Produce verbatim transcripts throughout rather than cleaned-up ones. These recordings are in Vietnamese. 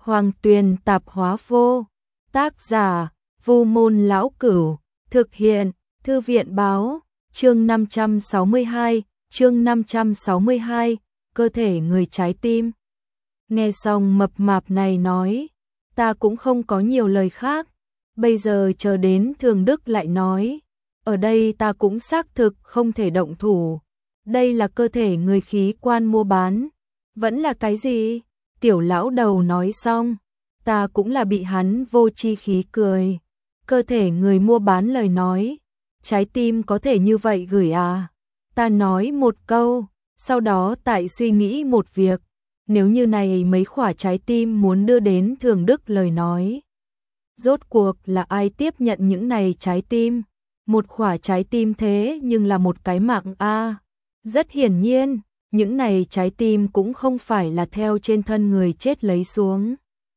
Hoàng Tuyền Tạp Hóa Vô. Tác giả: Vu Môn Lão Cửu. Thực hiện: Thư viện báo. Chương năm trăm sáu mươi hai, chương năm trăm sáu mươi hai, cơ thể người trái tim. Nghe xong mập mạp này nói, ta cũng không có nhiều lời khác. Bây giờ chờ đến Thường Đức lại nói, ở đây ta cũng xác thực không thể động thủ. Đây là cơ thể người khí quan mua bán. Vẫn là cái gì? Tiểu lão đầu nói xong, ta cũng là bị hắn vô chi khí cười. Cơ thể người mua bán lời nói, trái tim có thể như vậy gửi à? Ta nói một câu, sau đó tại suy nghĩ một việc, nếu như này mấy khỏa trái tim muốn đưa đến Thường Đức lời nói. Rốt cuộc là ai tiếp nhận những này trái tim? Một khỏa trái tim thế nhưng là một cái mạng a. Rất hiển nhiên, những này trái tim cũng không phải là theo trên thân người chết lấy xuống.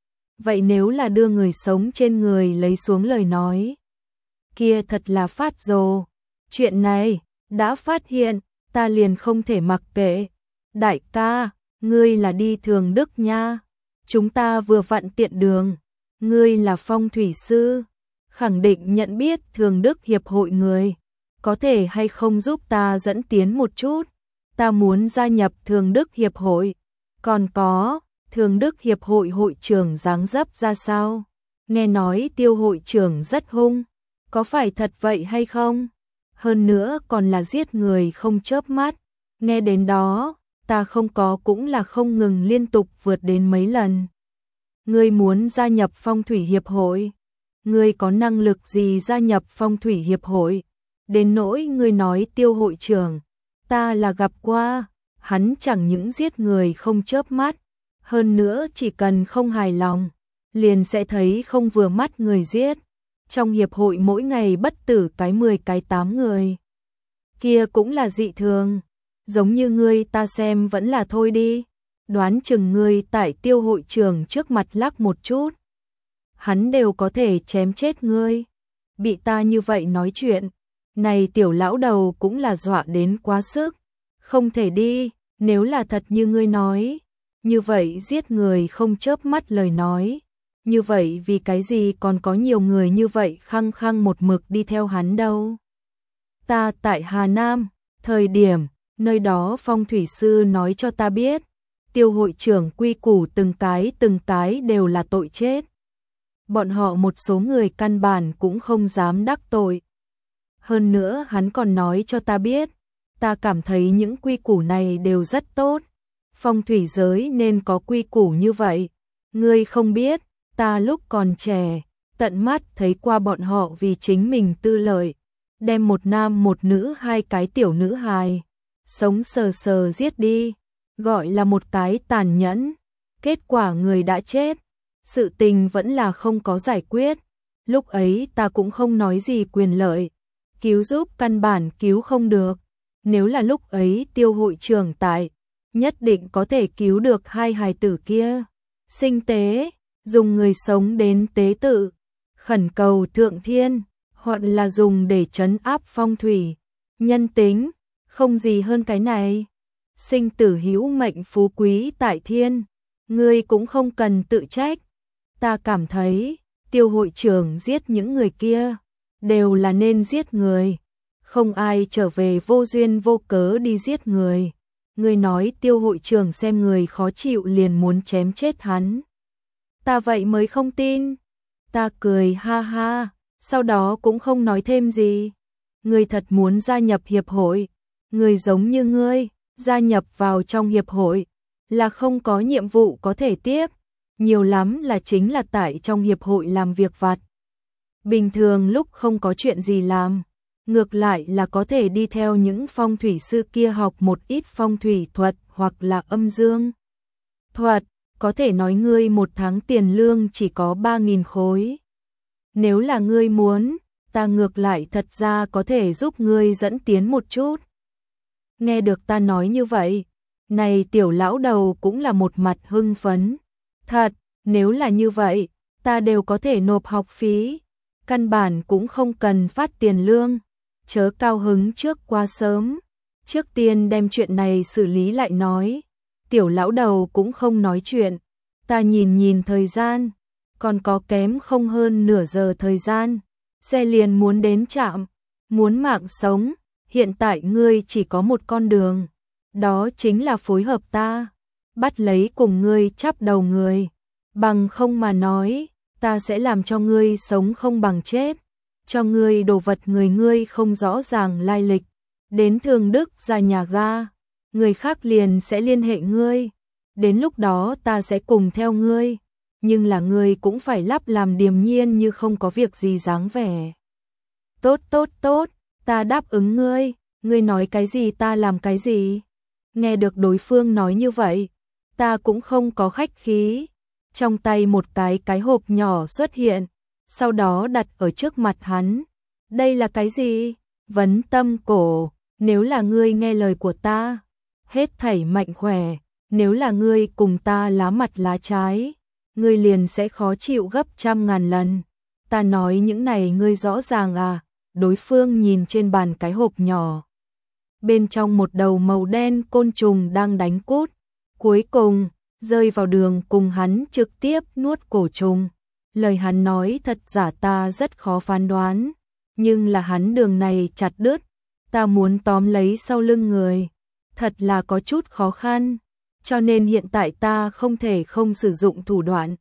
Vậy nếu là đưa người sống trên người lấy xuống lời nói, kia thật là phát rồ. Chuyện này đã phát hiện, ta liền không thể mặc kệ. Đại ca, ngươi là đi Thường Đức nha. Chúng ta vừa vặn tiện đường. Ngươi là phong thủy sư, khẳng định nhận biết Thường Đức hiệp hội người, có thể hay không giúp ta dẫn tiến một chút? Ta muốn gia nhập Thường Đức hiệp hội. Còn có, Thường Đức hiệp hội hội trưởng dáng dấp ra sao? Nghe nói Tiêu hội trưởng rất hung, có phải thật vậy hay không? Hơn nữa còn là giết người không chớp mắt. Nghe đến đó, ta không có cũng là không ngừng liên tục vượt đến mấy lần. Ngươi muốn gia nhập phong thủy hiệp hội? Ngươi có năng lực gì gia nhập phong thủy hiệp hội? Đến nỗi ngươi nói Tiêu hội trưởng, ta là gặp qua, hắn chẳng những giết người không chớp mắt, hơn nữa chỉ cần không hài lòng, liền sẽ thấy không vừa mắt người giết. Trong hiệp hội mỗi ngày bất tử cái mười cái tám người. Kia cũng là dị thường, giống như ngươi ta xem vẫn là thôi đi. Đoán chừng ngươi tại Tiêu hội trưởng trước mặt lắc một chút, hắn đều có thể chém chết ngươi. Bị ta như vậy nói chuyện, này tiểu lão đầu cũng là dọa đến quá sức. Không thể đi, nếu là thật như ngươi nói, như vậy giết người không chớp mắt lời nói, như vậy vì cái gì còn có nhiều người như vậy khăng khăng một mực đi theo hắn đâu? Ta tại Hà Nam, thời điểm, nơi đó phong thủy sư nói cho ta biết, Tiêu hội trưởng quy củ từng cái từng cái đều là tội chết. Bọn họ một số người căn bản cũng không dám đắc tội. Hơn nữa hắn còn nói cho ta biết, ta cảm thấy những quy củ này đều rất tốt. Phong thủy giới nên có quy củ như vậy. Ngươi không biết, ta lúc còn trẻ, tận mắt thấy qua bọn họ vì chính mình tư lợi, đem một nam một nữ hai cái tiểu nữ hài, sống sờ sờ giết đi. Gọi là một cái tàn nhẫn, kết quả người đã chết, sự tình vẫn là không có giải quyết. Lúc ấy ta cũng không nói gì quyền lợi, cứu giúp căn bản cứu không được. Nếu là lúc ấy Tiêu hội trưởng tại, nhất định có thể cứu được hai hài tử kia. Sinh tế, dùng người sống đến tế tự, khẩn cầu thượng thiên, hoặc là dùng để trấn áp phong thủy. Nhân tính, không gì hơn cái này. Sinh tử hữu mệnh phú quý tại thiên, ngươi cũng không cần tự trách. Ta cảm thấy, Tiêu hội trưởng giết những người kia, đều là nên giết người. Không ai trở về vô duyên vô cớ đi giết người. Ngươi nói Tiêu hội trưởng xem người khó chịu liền muốn chém chết hắn. Ta vậy mới không tin. Ta cười ha ha, sau đó cũng không nói thêm gì. Ngươi thật muốn gia nhập hiệp hội, người giống như ngươi, gia nhập vào trong hiệp hội là không có nhiệm vụ có thể tiếp, nhiều lắm là chính là tại trong hiệp hội làm việc vặt. Bình thường lúc không có chuyện gì làm, ngược lại là có thể đi theo những phong thủy sư kia học một ít phong thủy thuật hoặc là âm dương thuật, có thể nói ngươi một tháng tiền lương chỉ có ba nghìn khối. Nếu là ngươi muốn, ta ngược lại thật ra có thể giúp ngươi dẫn tiến một chút. Nghe được ta nói như vậy, này tiểu lão đầu cũng là một mặt hưng phấn. Thật, nếu là như vậy, ta đều có thể nộp học phí, căn bản cũng không cần phát tiền lương. Chớ cao hứng trước quá sớm, trước tiên đem chuyện này xử lý lại nói. Tiểu lão đầu cũng không nói chuyện, Ta nhìn nhìn thời gian, còn có kém không hơn nửa giờ thời gian, xe liền muốn đến trạm, muốn mạng sống, hiện tại ngươi chỉ có một con đường, đó chính là phối hợp ta, bắt lấy cùng ngươi chắp đầu người, bằng không mà nói, ta sẽ làm cho ngươi sống không bằng chết, cho ngươi đồ vật người ngươi không rõ ràng lai lịch, đến Thường Đức ra nhà ga, người khác liền sẽ liên hệ ngươi, đến lúc đó ta sẽ cùng theo ngươi, nhưng là ngươi cũng phải lắp làm điềm nhiên như không có việc gì dáng vẻ. Tốt tốt tốt, ta đáp ứng ngươi, ngươi nói cái gì ta làm cái gì. Nghe được đối phương nói như vậy, ta cũng không có khách khí, trong tay một cái cái hộp nhỏ xuất hiện, sau đó đặt ở trước mặt hắn. Đây là cái gì? Vấn tâm cổ, nếu là ngươi nghe lời của ta, hết thảy mạnh khỏe, nếu là ngươi cùng ta lá mặt lá trái, ngươi liền sẽ khó chịu gấp trăm ngàn lần. Ta nói những này ngươi rõ ràng à? Đối phương nhìn trên bàn cái hộp nhỏ. Bên trong một đầu màu đen côn trùng đang đánh cút, cuối cùng rơi vào đường cùng hắn trực tiếp nuốt cổ trùng. Lời hắn nói thật giả ta rất khó phán đoán, nhưng là hắn đường này chặt đứt, ta muốn tóm lấy sau lưng người, thật là có chút khó khăn, cho nên hiện tại ta không thể không sử dụng thủ đoạn.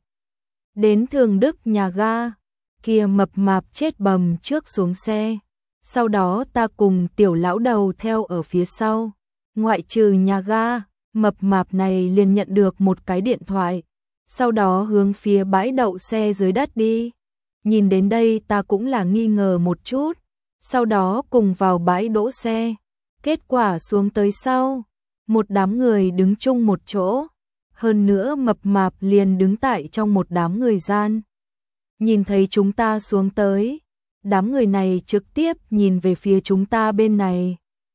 Đến Thường Đức nhà ga, kia mập mạp chết bầm trước xuống xe, sau đó ta cùng tiểu lão đầu theo ở phía sau, ngoại trừ nhà ga, mập mạp này liền nhận được một cái điện thoại, sau đó hướng phía bãi đậu xe dưới đất đi. Nhìn đến đây ta cũng là nghi ngờ một chút, sau đó cùng vào bãi đỗ xe, kết quả xuống tới sau, một đám người đứng chung một chỗ, hơn nữa mập mạp liền đứng tại trong một đám người gian. Nhìn thấy chúng ta xuống tới, đám người này trực tiếp nhìn về phía chúng ta bên này.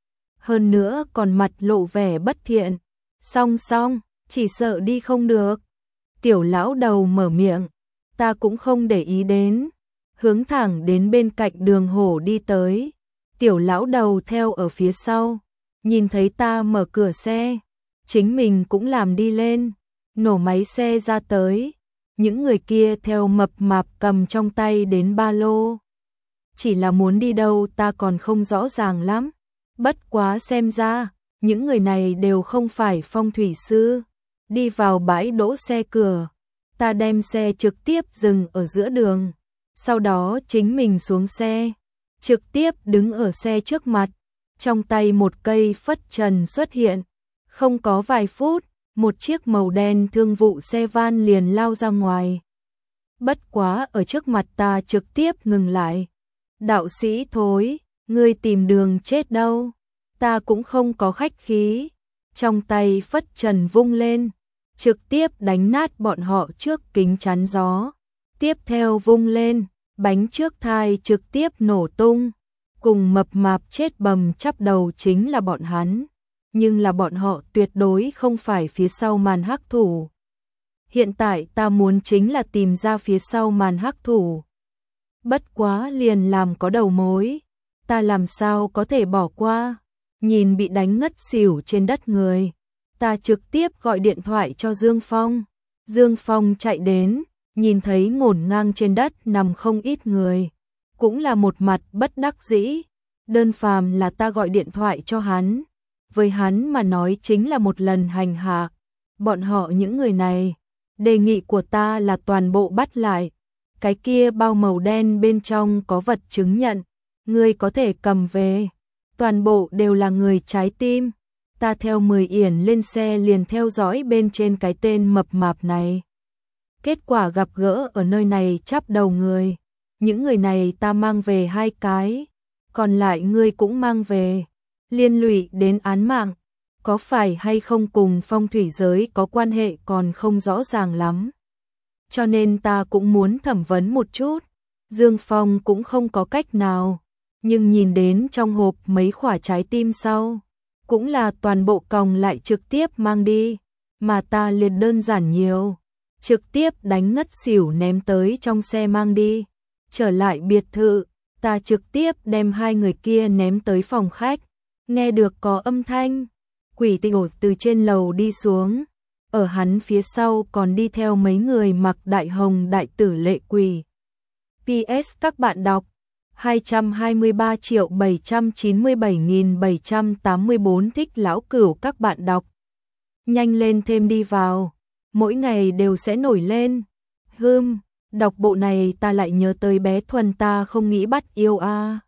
Hơn nữa còn mặt lộ vẻ bất thiện, song song, chỉ sợ đi không được. Tiểu lão đầu mở miệng, ta cũng không để ý đến, hướng thẳng đến bên cạnh đường hổ đi tới. Tiểu lão đầu theo ở phía sau, nhìn thấy ta mở cửa xe, chính mình cũng làm đi lên, nổ máy xe ra tới. Những người kia theo mập mạp cầm trong tay đến ba lô. Chỉ là muốn đi đâu ta còn không rõ ràng lắm. Bất quá xem ra, những người này đều không phải phong thủy sư. Đi vào bãi đỗ xe cửa, ta đem xe trực tiếp dừng ở giữa đường. Sau đó chính mình xuống xe, trực tiếp đứng ở xe trước mặt. Trong tay một cây phất trần xuất hiện. Không có vài phút, một chiếc màu đen thương vụ xe van liền lao ra ngoài. Bất quá ở trước mặt ta trực tiếp ngừng lại. Đạo sĩ thối, ngươi tìm đường chết đâu? Ta cũng không có khách khí. Trong tay phất trần vung lên, trực tiếp đánh nát bọn họ trước kính chắn gió. Tiếp theo vung lên, bánh trước thai trực tiếp nổ tung. Cùng mập mạp chết bầm chắp đầu chính là bọn hắn. Nhưng là bọn họ tuyệt đối không phải phía sau màn hắc thủ. Hiện tại ta muốn chính là tìm ra phía sau màn hắc thủ. Bất quá liền làm có đầu mối, ta làm sao có thể bỏ qua. Nhìn bị đánh ngất xỉu trên đất người, ta trực tiếp gọi điện thoại cho Dương Phong. Dương Phong chạy đến, nhìn thấy ngổn ngang trên đất nằm không ít người, cũng là một mặt bất đắc dĩ. Đơn phàm là ta gọi điện thoại cho hắn, với hắn mà nói chính là một lần hành hạ. Bọn họ những người này, đề nghị của ta là toàn bộ bắt lại. Cái kia bao màu đen bên trong có vật chứng nhận, ngươi có thể cầm về. Toàn bộ đều là người trái tim. Ta theo mười yển lên xe liền theo dõi bên trên cái tên mập mạp này. Kết quả gặp gỡ ở nơi này chắp đầu người. Những người này ta mang về hai cái, còn lại ngươi cũng mang về. Liên lụy đến án mạng, có phải hay không cùng phong thủy giới có quan hệ còn không rõ ràng lắm. Cho nên ta cũng muốn thẩm vấn một chút. Dương Phong cũng không có cách nào, nhưng nhìn đến trong hộp mấy quả trái tim sau, cũng là toàn bộ còng lại trực tiếp mang đi, mà ta liền đơn giản nhiều, trực tiếp đánh ngất xỉu ném tới trong xe mang đi. Trở lại biệt thự, ta trực tiếp đem hai người kia ném tới phòng khách. Nghe được có âm thanh, quỷ tinh ột từ trên lầu đi xuống. ở hắn phía sau còn đi theo mấy người mặc đại hồng đại tử lệ quỷ. pê ét các bạn đọc hai trăm hai mươi ba triệu bảy trăm chín mươi bảy nghìn bảy trăm tám mươi tư thích lão cửu các bạn đọc. Nhanh lên thêm đi vào, mỗi ngày đều sẽ nổi lên. Hưm, đọc bộ này ta lại nhớ tới bé Thuần ta không nghĩ bắt yêu a. À.